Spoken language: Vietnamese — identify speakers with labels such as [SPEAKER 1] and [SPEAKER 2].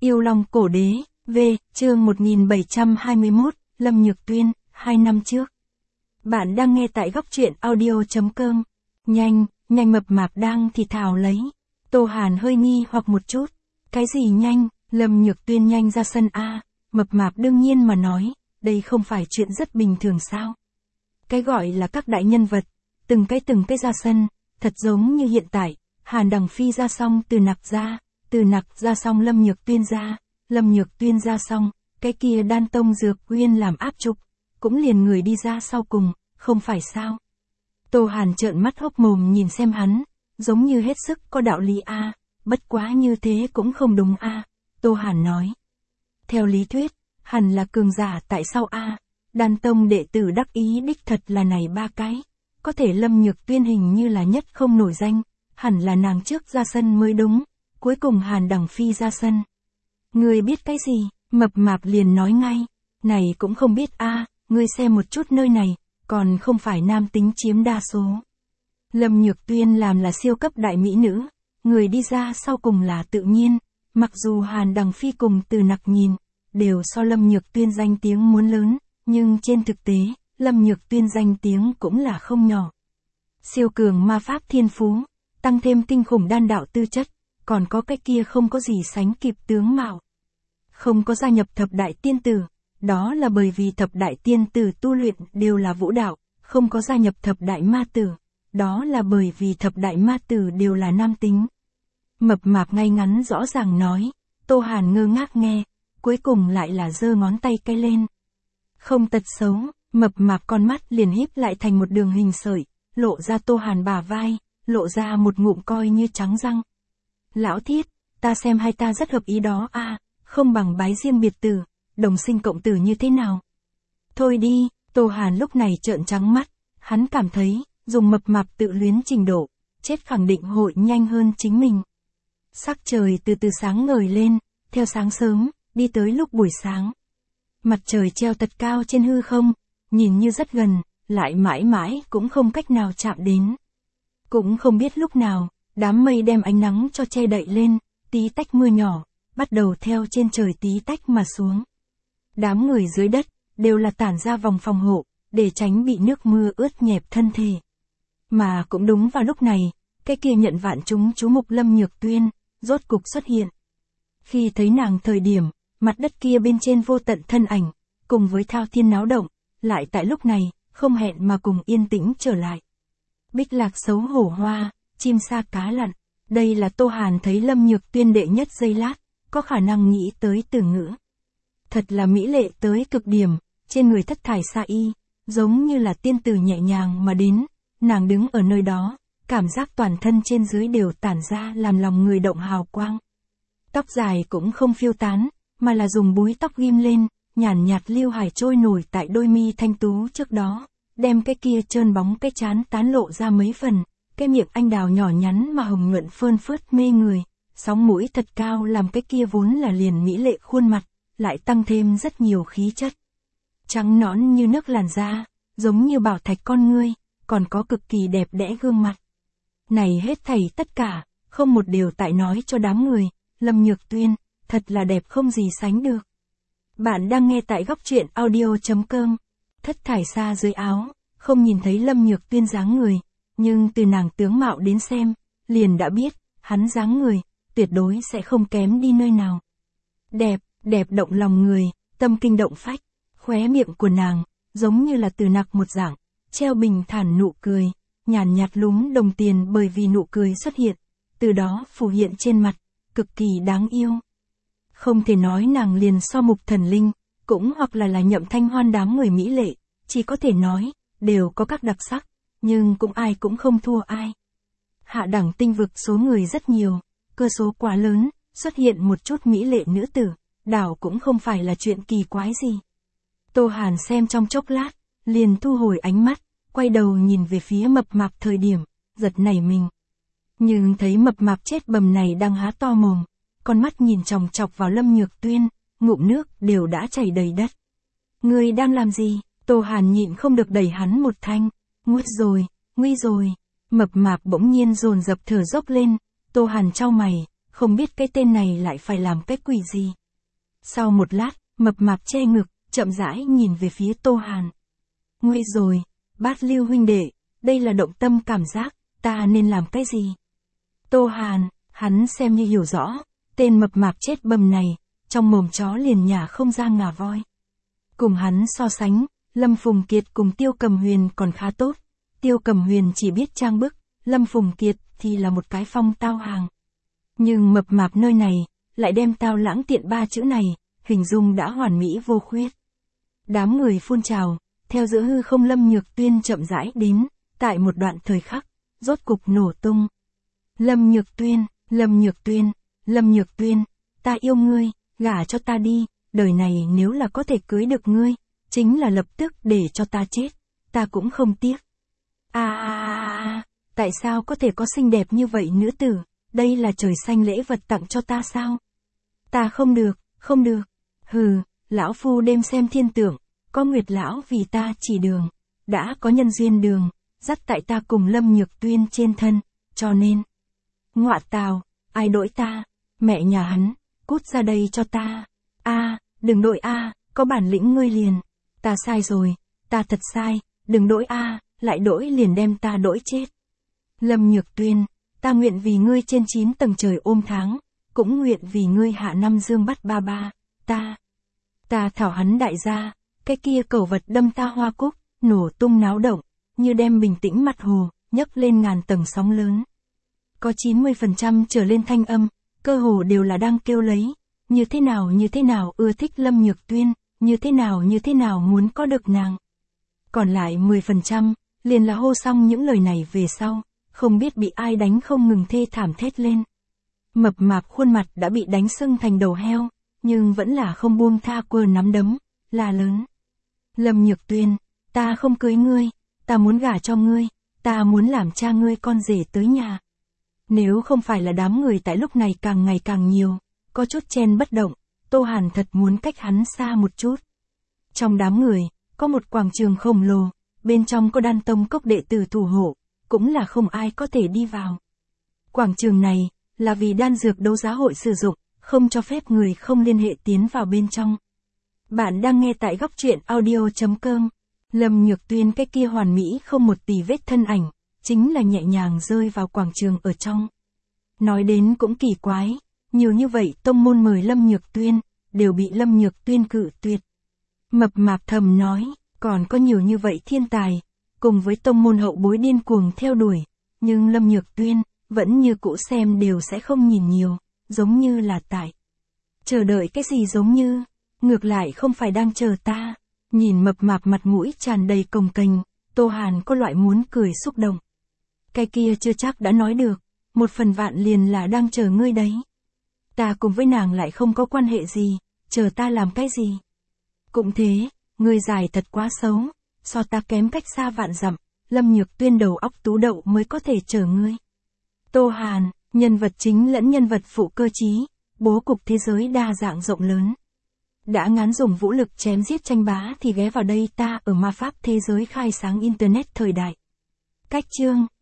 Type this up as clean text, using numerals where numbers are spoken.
[SPEAKER 1] Yêu Long Cổ Đế, V, chương 1721, Lâm Nhược Tuyên, 2 năm trước. Bạn đang nghe tại góc truyện audio.com. Nhanh, nhanh mập mạp đang thì thào lấy. Tô Hàn hơi nghi hoặc một chút. Cái gì nhanh, Lâm Nhược Tuyên nhanh ra sân A, mập mạp đương nhiên mà nói, đây không phải chuyện rất bình thường sao. Cái gọi là các đại nhân vật, từng cái ra sân, thật giống như hiện tại, Hàn Đằng Phi ra xong từ nặc ra xong Lâm Nhược Tuyên ra, Lâm Nhược Tuyên ra xong, cái kia Đan Tông Dược Uyên làm áp trục, cũng liền người đi ra sau cùng, không phải sao. Tô Hàn trợn mắt hốc mồm nhìn xem hắn, giống như hết sức có đạo lý a, bất quá như thế cũng không đúng a. Tô Hàn nói. Theo lý thuyết, hẳn là cường giả tại sao a, Đan Tông đệ tử đắc ý đích thật là này ba cái, có thể Lâm Nhược Tuyên hình như là nhất không nổi danh, hẳn là nàng trước ra sân mới đúng, cuối cùng Hàn Đằng Phi ra sân. Ngươi biết cái gì, mập mạp liền nói ngay, này cũng không biết a, ngươi xem một chút nơi này, còn không phải nam tính chiếm đa số. Lâm Nhược Tuyên làm là siêu cấp đại mỹ nữ, người đi ra sau cùng là tự nhiên, mặc dù Hàn Đằng Phi cùng từ nặc nhìn, đều so Lâm Nhược Tuyên danh tiếng muốn lớn, nhưng trên thực tế, Lâm Nhược Tuyên danh tiếng cũng là không nhỏ. Siêu cường ma pháp thiên phú, tăng thêm kinh khủng đan đạo tư chất, còn có cái kia không có gì sánh kịp tướng mạo. Không có gia nhập thập đại tiên tử, đó là bởi vì thập đại tiên tử tu luyện đều là vũ đạo, không có gia nhập thập đại ma tử, đó là bởi vì thập đại ma tử đều là nam tính. Mập mạp ngay ngắn rõ ràng nói, Tô Hàn ngơ ngác nghe, cuối cùng lại là giơ ngón tay cái lên. Không tật xấu, mập mạp con mắt liền híp lại thành một đường hình sợi, lộ ra Tô Hàn bả vai, lộ ra một ngụm coi như trắng răng. Lão thiết, ta xem hai ta rất hợp ý đó a, không bằng bái riêng biệt tử, đồng sinh cộng tử như thế nào. Thôi đi, Tô Hàn lúc này trợn trắng mắt, hắn cảm thấy, dùng mập mạp tự luyến trình độ, chết khẳng định hội nhanh hơn chính mình. Sắc trời từ từ sáng ngời lên, theo sáng sớm, đi tới lúc buổi sáng. Mặt trời treo thật cao trên hư không, nhìn như rất gần, lại mãi mãi cũng không cách nào chạm đến. Cũng không biết lúc nào, đám mây đem ánh nắng cho che đậy lên, tí tách mưa nhỏ, bắt đầu theo trên trời tí tách mà xuống. Đám người dưới đất, đều là tản ra vòng phòng hộ, để tránh bị nước mưa ướt nhẹp thân thể. Mà cũng đúng vào lúc này, cái kia nhận vạn chúng chú mục Lâm Nhược Tuyên, rốt cục xuất hiện. Khi thấy nàng thời điểm, mặt đất kia bên trên vô tận thân ảnh, cùng với thao thiên náo động, lại tại lúc này, không hẹn mà cùng yên tĩnh trở lại. Bích lạc xấu hổ hoa, chim sa cá lặn, đây là Tô Hàn thấy Lâm Nhược Tuyên đệ nhất giây lát, có khả năng nghĩ tới từ ngữ. Thật là mỹ lệ tới cực điểm, trên người thất thải sa y, giống như là tiên tử nhẹ nhàng mà đến, nàng đứng ở nơi đó, cảm giác toàn thân trên dưới đều tản ra làm lòng người động hào quang. Tóc dài cũng không phiêu tán, mà là dùng búi tóc ghim lên, nhàn nhạt lưu hải trôi nổi tại đôi mi thanh tú trước đó, đem cái kia trơn bóng cái trán tán lộ ra mấy phần, cái miệng anh đào nhỏ nhắn mà hồng nhuận phơn phớt mê người, sóng mũi thật cao làm cái kia vốn là liền mỹ lệ khuôn mặt, lại tăng thêm rất nhiều khí chất. Trắng nõn như nước làn da, giống như bảo thạch con ngươi, còn có cực kỳ đẹp đẽ gương mặt. Này hết thảy tất cả, không một điều tại nói cho đám người, Lâm Nhược Tuyên, thật là đẹp không gì sánh được. Bạn đang nghe tại góc truyện audio.com. Thất thải sa dưới áo, không nhìn thấy Lâm Nhược Tuyên dáng người, nhưng từ nàng tướng mạo đến xem, liền đã biết, hắn dáng người, tuyệt đối sẽ không kém đi nơi nào. Đẹp, đẹp động lòng người, tâm kinh động phách, khóe miệng của nàng, giống như là từ nặc một dạng, treo bình thản nụ cười, nhàn nhạt lúm đồng tiền bởi vì nụ cười xuất hiện, từ đó phù hiện trên mặt, cực kỳ đáng yêu. Không thể nói nàng liền so mục thần linh, cũng hoặc là Nhậm Thanh Hoan đám người mỹ lệ, chỉ có thể nói, đều có các đặc sắc, nhưng cũng ai cũng không thua ai. Hạ đẳng tinh vực số người rất nhiều, cơ số quá lớn, xuất hiện một chút mỹ lệ nữ tử, đảo cũng không phải là chuyện kỳ quái gì. Tô Hàn xem trong chốc lát, liền thu hồi ánh mắt, quay đầu nhìn về phía mập mạp thời điểm, giật nảy mình. Nhưng thấy mập mạp chết bầm này đang há to mồm, con mắt nhìn chòng chọc vào Lâm Nhược Tuyên, ngụm nước đều đã chảy đầy đất. Ngươi đang làm gì? Tô Hàn nhịn không được đẩy hắn một thanh. Nguy rồi. Mập mạp bỗng nhiên dồn dập thở dốc lên, Tô Hàn chau mày, không biết cái tên này lại phải làm cái quỷ gì. Sau một lát, mập mạp che ngực, chậm rãi nhìn về phía Tô Hàn. Nguy rồi, Bát Lưu huynh đệ, đây là động tâm cảm giác, ta nên làm cái gì? Tô Hàn, hắn xem như hiểu rõ, tên mập mạp chết bầm này, trong mồm chó liền nhả không ra ngà voi. Cùng hắn so sánh, Lâm Phùng Kiệt cùng Tiêu Cầm Huyền còn khá tốt. Tiêu Cầm Huyền chỉ biết trang bức, Lâm Phùng Kiệt thì là một cái phong tao hàng. Nhưng mập mạp nơi này, lại đem tao lãng tiện ba chữ này, hình dung đã hoàn mỹ vô khuyết. Đám người phun trào, theo giữa hư không Lâm Nhược Tuyên chậm rãi đến, tại một đoạn thời khắc, rốt cục nổ tung. Lâm Nhược Tuyên, Lâm Nhược Tuyên, Lâm Nhược Tuyên, ta yêu ngươi, gả cho ta đi, đời này nếu là có thể cưới được ngươi, chính là lập tức để cho ta chết, ta cũng không tiếc. Tại sao có thể có xinh đẹp như vậy nữ tử, đây là trời xanh lễ vật tặng cho ta sao? Ta không được, không được. Hừ, lão phu đêm xem thiên tượng, có Nguyệt lão vì ta chỉ đường, đã có nhân duyên đường, dắt tại ta cùng Lâm Nhược Tuyên trên thân, cho nên. Ngọa tào, ai đổi ta, mẹ nhà hắn, cút ra đây cho ta. Đừng đổi có bản lĩnh ngươi liền. Ta sai rồi, ta thật sai, đừng đổi lại đổi liền đem ta đổi chết. Lâm Nhược Tuyên, ta nguyện vì ngươi trên 9 tầng trời ôm tháng, cũng nguyện vì ngươi hạ năm dương bắt ba ba, ta thảo hắn đại gia, cái kia cẩu vật đâm ta hoa cúc, nổ tung náo động, như đem bình tĩnh mặt hồ, nhấc lên ngàn tầng sóng lớn. Có 90% trở lên thanh âm, cơ hồ đều là đang kêu lấy, như thế nào ưa thích Lâm Nhược Tuyên, như thế nào muốn có được nàng. Còn lại 10%, liền là hô xong những lời này về sau, không biết bị ai đánh không ngừng thê thảm thét lên. Mập mạp khuôn mặt đã bị đánh sưng thành đầu heo, nhưng vẫn là không buông tha quơ nắm đấm, la lớn. Lâm Nhược Tuyên, ta không cưới ngươi, ta muốn gả cho ngươi, ta muốn làm cha ngươi con rể tới nhà. Nếu không phải là đám người tại lúc này càng ngày càng nhiều, có chút chen bất động, Tô Hàn thật muốn cách hắn xa một chút. Trong đám người, có một quảng trường khổng lồ, bên trong có Đan Tông cốc đệ tử thủ hộ, cũng là không ai có thể đi vào. Quảng trường này, là vì đan dược đấu giá hội sử dụng, không cho phép người không liên hệ tiến vào bên trong. Bạn đang nghe tại góc truyện audio.com. Lâm Nhược Tuyên cái kia hoàn mỹ không một tì vết thân ảnh, chính là nhẹ nhàng rơi vào quảng trường ở trong. Nói đến cũng kỳ quái, nhiều như vậy tông môn mời Lâm Nhược Tuyên, đều bị Lâm Nhược Tuyên cự tuyệt. Mập mạp thầm nói, còn có nhiều như vậy thiên tài, cùng với tông môn hậu bối điên cuồng theo đuổi, nhưng Lâm Nhược Tuyên, vẫn như cũ xem đều sẽ không nhìn nhiều, giống như là tại. Chờ đợi cái gì giống như, ngược lại không phải đang chờ ta. Nhìn mập mạp mặt mũi tràn đầy cồng kềnh, Tô Hàn có loại muốn cười xúc động. Cái kia chưa chắc đã nói được, 1/1000 liền là đang chờ ngươi đấy. Ta cùng với nàng lại không có quan hệ gì, chờ ta làm cái gì? Cũng thế, ngươi dài thật quá xấu, so ta kém cách xa vạn dặm, Lâm Nhược Tuyên đầu óc tú đậu mới có thể chờ ngươi. Tô Hàn, nhân vật chính lẫn nhân vật phụ cơ trí, bố cục thế giới đa dạng rộng lớn. Đã ngán dùng vũ lực chém giết tranh bá thì ghé vào đây ta ở ma pháp thế giới khai sáng internet thời đại. Cách chương